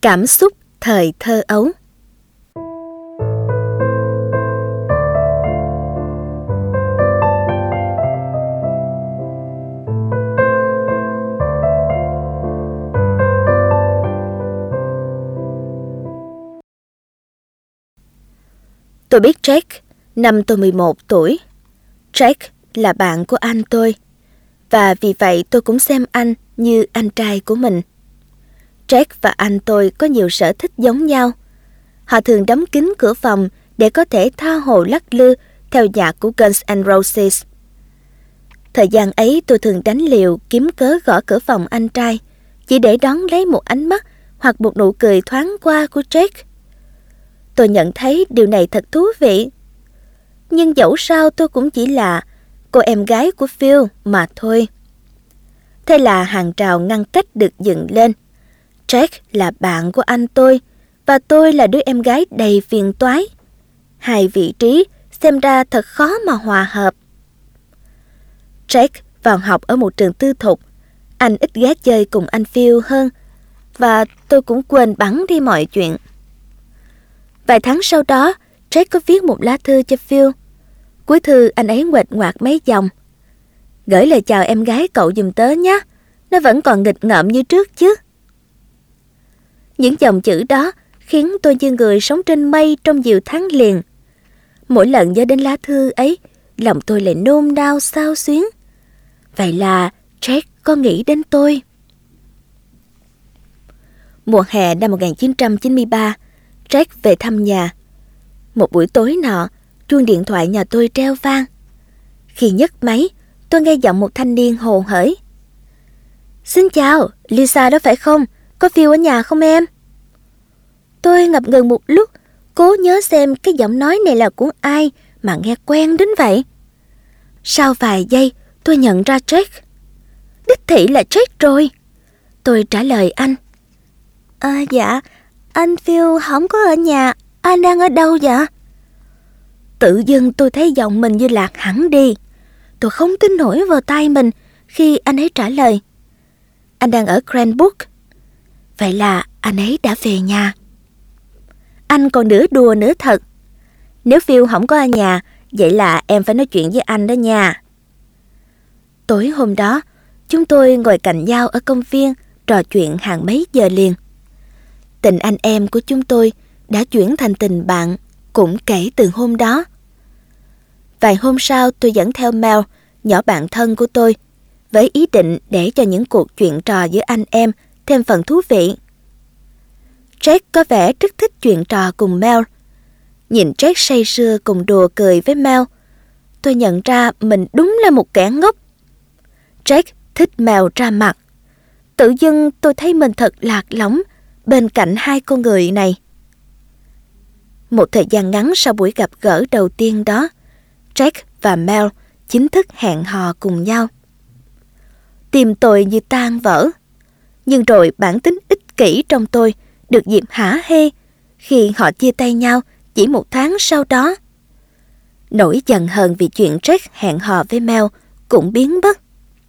Cảm xúc thời thơ ấu. Tôi biết Jack năm tôi 11 tuổi. Jack là bạn của anh tôi, và vì vậy tôi cũng xem anh như anh trai của mình. Jack và anh tôi có nhiều sở thích giống nhau. Họ thường đóng kín cửa phòng để có thể tha hồ lắc lư theo nhạc của Guns N' Roses. Thời gian ấy tôi thường đánh liều kiếm cớ gõ cửa phòng anh trai, chỉ để đón lấy một ánh mắt hoặc một nụ cười thoáng qua của Jack. Tôi nhận thấy điều này thật thú vị. Nhưng dẫu sao tôi cũng chỉ là cô em gái của Phil mà thôi. Thế là hàng rào ngăn cách được dựng lên. Jack là bạn của anh tôi, và tôi là đứa em gái đầy phiền toái. Hai vị trí xem ra thật khó mà hòa hợp. Jack vào học ở một trường tư thục. Anh ít ghé chơi cùng anh Phil hơn, và tôi cũng quên bẵng đi mọi chuyện. Vài tháng sau đó, Jack có viết một lá thư cho Phil. Cuối thư anh ấy nguệch ngoạc mấy dòng. Gửi lời chào em gái cậu giùm tớ nhé, nó vẫn còn nghịch ngợm như trước chứ. Những dòng chữ đó khiến tôi như người sống trên mây trong nhiều tháng liền. Mỗi lần nhớ đến lá thư ấy, lòng tôi lại nôn nao xao xuyến. Vậy là Jack có nghĩ đến tôi. Mùa hè năm 1993, Jack về thăm nhà. Một buổi tối nọ, chuông điện thoại nhà tôi reo vang. Khi nhấc máy, tôi nghe giọng một thanh niên hồ hởi. Xin chào, Lisa đó phải không? Có Phil ở nhà không em? Tôi ngập ngừng một lúc, cố nhớ xem cái giọng nói này là của ai mà nghe quen đến vậy. Sau vài giây, tôi nhận ra Jack. Đích thị là Jack rồi. Tôi trả lời anh. Dạ, anh Phil không có ở nhà, anh đang ở đâu vậy? Tự dưng tôi thấy giọng mình như lạc hẳn đi. Tôi không tin nổi vào tai mình khi anh ấy trả lời. Anh đang ở Cranbrook. Vậy là anh ấy đã về nhà. Anh còn nửa đùa nửa thật. Nếu Phil không có ở nhà, vậy là em phải nói chuyện với anh đó nha. Tối hôm đó, chúng tôi ngồi cạnh nhau ở công viên, trò chuyện hàng mấy giờ liền. Tình anh em của chúng tôi đã chuyển thành tình bạn cũng kể từ hôm đó. Vài hôm sau tôi dẫn theo Mel, nhỏ bạn thân của tôi, với ý định để cho những cuộc chuyện trò giữa anh em thêm phần thú vị. Jack có vẻ rất thích chuyện trò cùng Mel. Nhìn Jack say sưa cùng đùa cười với Mel, tôi nhận ra mình đúng là một kẻ ngốc. Jack thích Mel ra mặt. Tự dưng tôi thấy mình thật lạc lõng bên cạnh hai con người này. Một thời gian ngắn sau buổi gặp gỡ đầu tiên đó, Jack và Mel chính thức hẹn hò cùng nhau. Tim tôi như tan vỡ. Nhưng rồi bản tính ích kỷ trong tôi được dịp hả hê khi họ chia tay nhau chỉ một tháng sau đó. Nỗi giận hờn vì chuyện Jack hẹn hò với Mel cũng biến mất.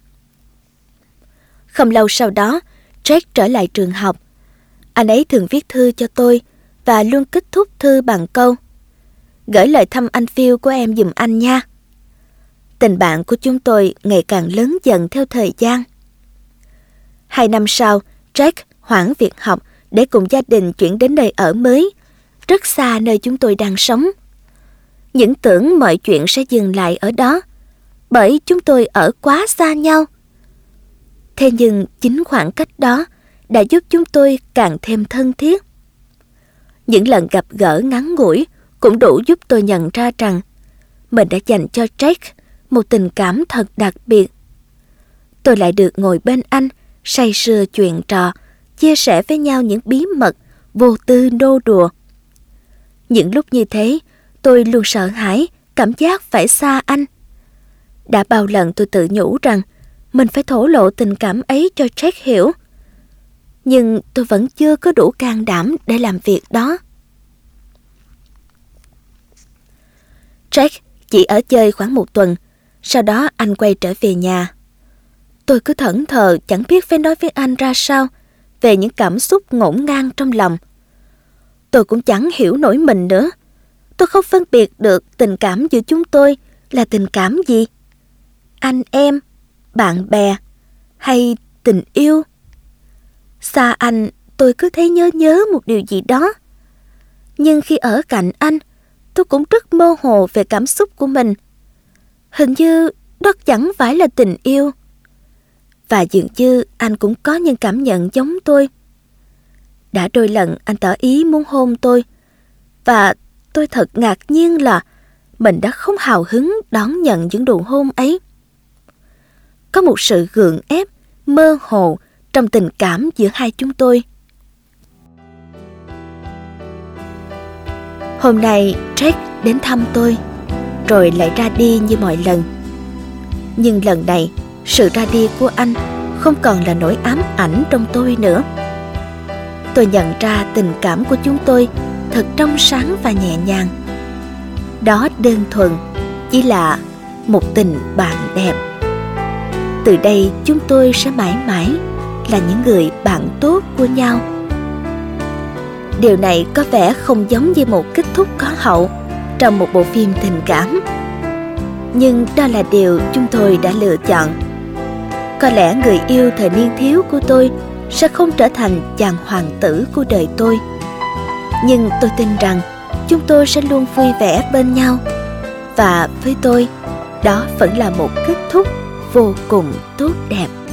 Không lâu sau đó, Jack trở lại trường học. Anh ấy thường viết thư cho tôi và luôn kết thúc thư bằng câu: gửi lời thăm anh Phil của em giùm anh nha. Tình bạn của chúng tôi ngày càng lớn dần theo thời gian. 2 năm sau, Jack hoãn việc học để cùng gia đình chuyển đến nơi ở mới, rất xa nơi chúng tôi đang sống. Những tưởng mọi chuyện sẽ dừng lại ở đó, bởi chúng tôi ở quá xa nhau. Thế nhưng chính khoảng cách đó đã giúp chúng tôi càng thêm thân thiết. Những lần gặp gỡ ngắn ngủi cũng đủ giúp tôi nhận ra rằng mình đã dành cho Jack một tình cảm thật đặc biệt. Tôi lại được ngồi bên anh, say sưa chuyện trò, chia sẻ với nhau những bí mật vô tư nô đùa. Những lúc như thế, tôi luôn sợ hãi cảm giác phải xa anh. Đã bao lần tôi tự nhủ rằng mình phải thổ lộ tình cảm ấy cho Jack hiểu. Nhưng tôi vẫn chưa có đủ can đảm để làm việc đó. Jack chỉ ở chơi khoảng 1 tuần, sau đó anh quay trở về nhà. Tôi cứ thẫn thờ chẳng biết phải nói với anh ra sao về những cảm xúc ngổn ngang trong lòng. Tôi cũng chẳng hiểu nổi mình nữa. Tôi không phân biệt được tình cảm giữa chúng tôi là tình cảm gì. Anh em, bạn bè hay tình yêu. Xa anh, tôi cứ thấy nhớ một điều gì đó. Nhưng khi ở cạnh anh, tôi cũng rất mơ hồ về cảm xúc của mình. Hình như đó chẳng phải là tình yêu. Và dường như anh cũng có những cảm nhận giống tôi. Đã đôi lần anh tỏ ý muốn hôn tôi, và tôi thật ngạc nhiên là mình đã không hào hứng đón nhận những nụ hôn ấy. Có một sự gượng ép, mơ hồ trong tình cảm giữa hai chúng tôi. Hôm nay Jack đến thăm tôi, rồi lại ra đi như mọi lần. Nhưng lần này, sự ra đi của anh không còn là nỗi ám ảnh trong tôi nữa. Tôi nhận ra tình cảm của chúng tôi thật trong sáng và nhẹ nhàng. Đó đơn thuần chỉ là một tình bạn đẹp. Từ đây chúng tôi sẽ mãi mãi là những người bạn tốt của nhau. Điều này có vẻ không giống như một kết thúc có hậu trong một bộ phim tình cảm. Nhưng đó là điều chúng tôi đã lựa chọn. Có lẽ người yêu thời niên thiếu của tôi sẽ không trở thành chàng hoàng tử của đời tôi. Nhưng tôi tin rằng chúng tôi sẽ luôn vui vẻ bên nhau. Và với tôi, đó vẫn là một kết thúc vô cùng tốt đẹp.